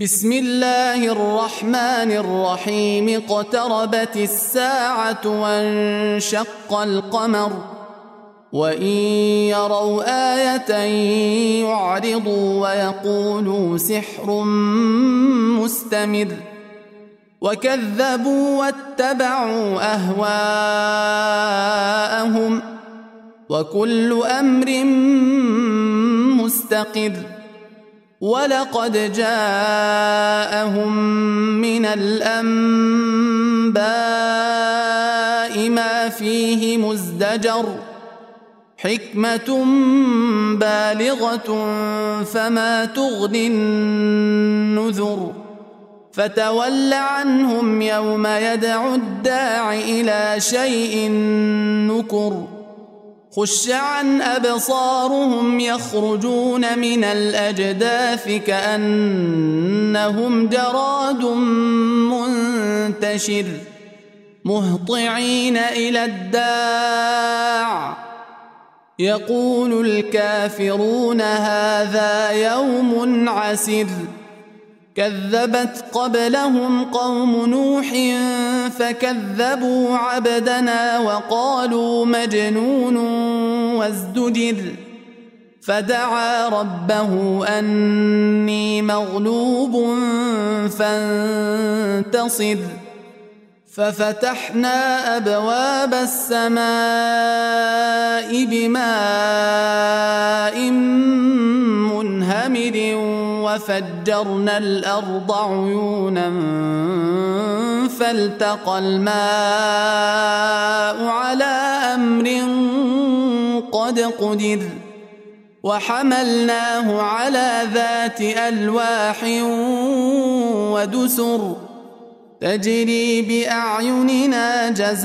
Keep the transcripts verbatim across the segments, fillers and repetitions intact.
بسم الله الرحمن الرحيم اقتربت الساعة وانشق القمر وإن يروا آية يعرضوا ويقولوا سحر مستمر وكذبوا واتبعوا أهواءهم وكل أمر مستقر ولقد جاءهم من الأنباء ما فيه مزدجر حكمة بالغة فما تغني النذر فتول عنهم يوم يدعو الداع إلى شيء نكر خش عن أبصارهم يخرجون من الأجداث كأنهم جراد منتشر مهطعين إلى الداع يقول الكافرون هذا يوم عسر كذبت قبلهم قوم نوح فكذبوا عبدنا وقالوا مجنون وازدجر فدعا ربه أني مغلوب فانتصر ففتحنا أبواب السماء بماء منهمر وفجرنا الأرض عيونا فالتقى الماء على أمر قد قدر وحملناه على ذات ألواح ودسر تجري بأعيننا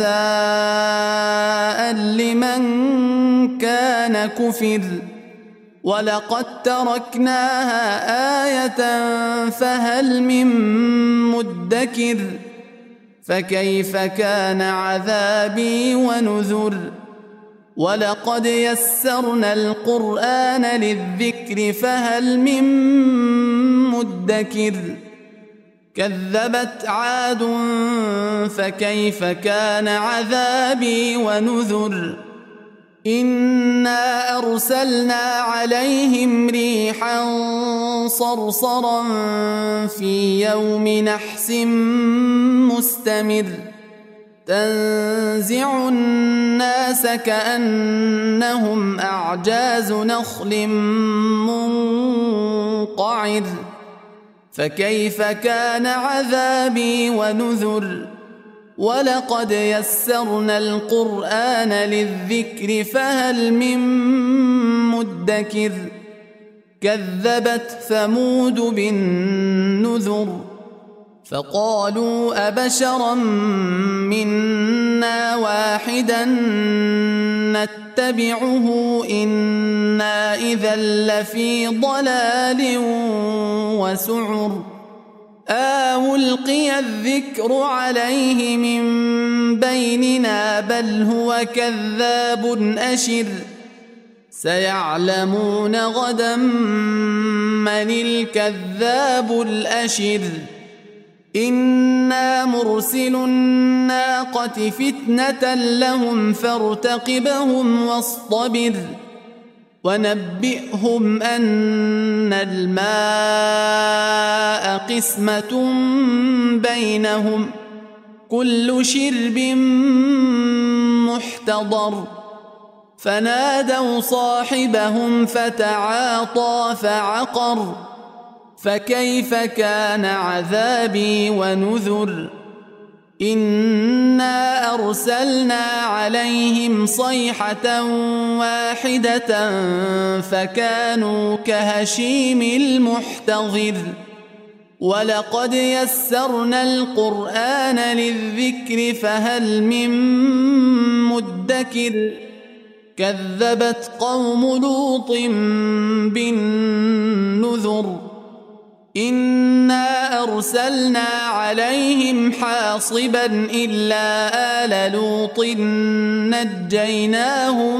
جزاء لمن كان كفر ولقد تركناها آية فهل من مدكر فكيف كان عذابي ونذر ولقد يسرنا القرآن للذكر فهل من مدكر كذبت عاد فكيف كان عذابي ونذر إنا أرسلنا عليهم ريحا صرصرا في يوم نحس مستمر تنزع الناس كأنهم أعجاز نخل منقعر فكيف كان عذابي ونذر ولقد يسرنا القرآن للذكر فهل من مدكر كذبت ثمود بالنذر فقالوا أبشرا منا واحدا نتبعه إنا إذا لفي ضلال وسعر آه ألقي الذكر عليه من بيننا بل هو كذاب أشر سيعلمون غدا من الكذاب الأشر إنا مرسل الناقة فتنة لهم فارتقبهم واصطبر ونبئهم أن الماء قسمة بينهم كل شرب محتضر فنادوا صاحبهم فتعاطى فعقر فكيف كان عذابي ونذر إنا أرسلنا عليهم صيحة واحدة فكانوا كهشيم المحتضر ولقد يسرنا القرآن للذكر فهل من مدكر كذبت قوم لوط بالنذر إنا أرسلنا عليهم حاصبا إلا آل لوط نجيناهم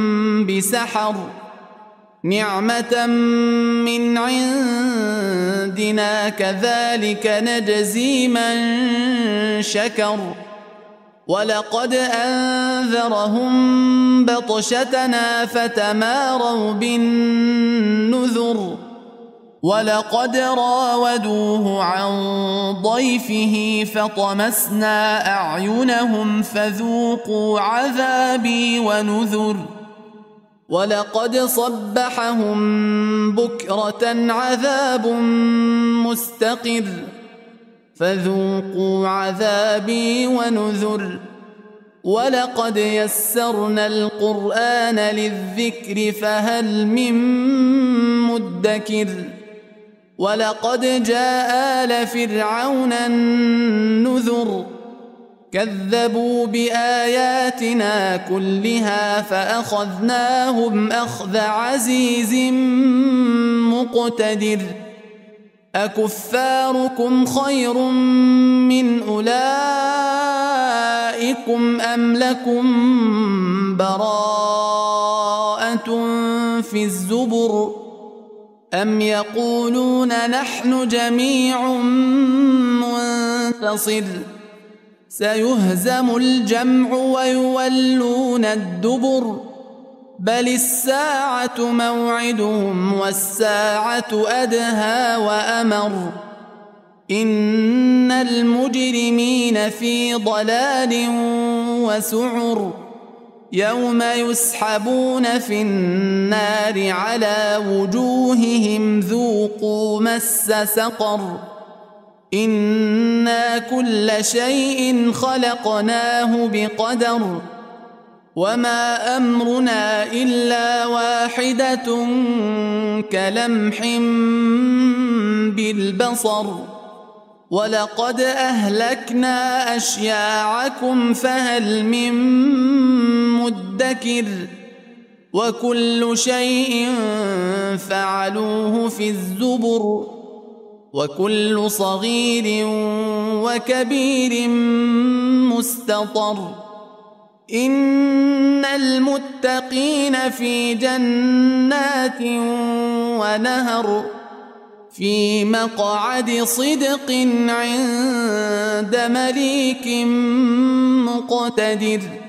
بسحر نعمة من عند عندنا كذلك نجزي من شكر ولقد أنذرهم بطشتنا فتماروا بالنذر ولقد راودوه عن ضيفه فطمسنا أعينهم فذوقوا عذابي ونذر ولقد صبحهم بكرة عذاب مستقر فذوقوا عذابي ونذر ولقد يسرنا القرآن للذكر فهل من مدكر ولقد جاء آل فرعون النذر كذبوا بآياتنا كلها فأخذناهم أخذ عزيز مقتدر أكفاركم خير من أولئكم أم لكم براءة في الزبر أم يقولون نحن جميع منتصر سيهزم الجمع ويولون الدبر بل الساعة موعدهم والساعة أدهى وأمر إن المجرمين في ضلال وسعر يوم يسحبون في النار على وجوههم ذوقوا مس سقر إنا كل شيء خلقناه بقدر وما أمرنا إلا واحدة كلمح بالبصر ولقد أهلكنا أشياعكم فهل من مدكر وكل شيء فعلوه في الزبر وكل صغير وكبير مستطر إن المتقين في جنات ونهر في مقعد صدق عند مليك مقتدر